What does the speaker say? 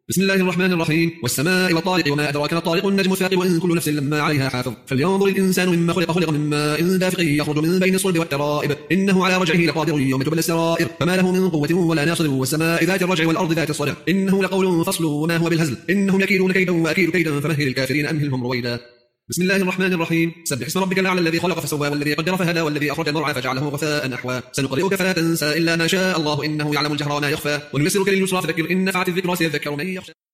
بسم الله الرحمن الرحيم. والسماء والطارق وما أدراك ما الطارق النجم الثاقب وإن كل نفس لما عليها حافظ. فلينظر الإنسان مما خلق من ماء دافق يخرج من بين الصلب والترائب إنه على رجعه لقادر يوم تبلى السرائر فما له من قوة ولا ناصر. والسماء ذات الرجع والأرض ذات الصدع إنه لقول فصل وما هو بالهزل إنهم يكيدون كيدا وأكيد كيدا فمهل الكافرين أمهلهم رويدا. بسم الله الرحمن الرحيم. سبح اسم ربك الأعلى الذي خلق فسوى والذي قدر فهدى والذي أخرج المرعى فجعله غثاء أحوى. سنقرئك فلا تنسى إلا ما شاء الله إنه يعلم الجهر وما يخفى ونيسرك لليسرى فذكر إن نفعت الذكرى سيذكر من يخشى.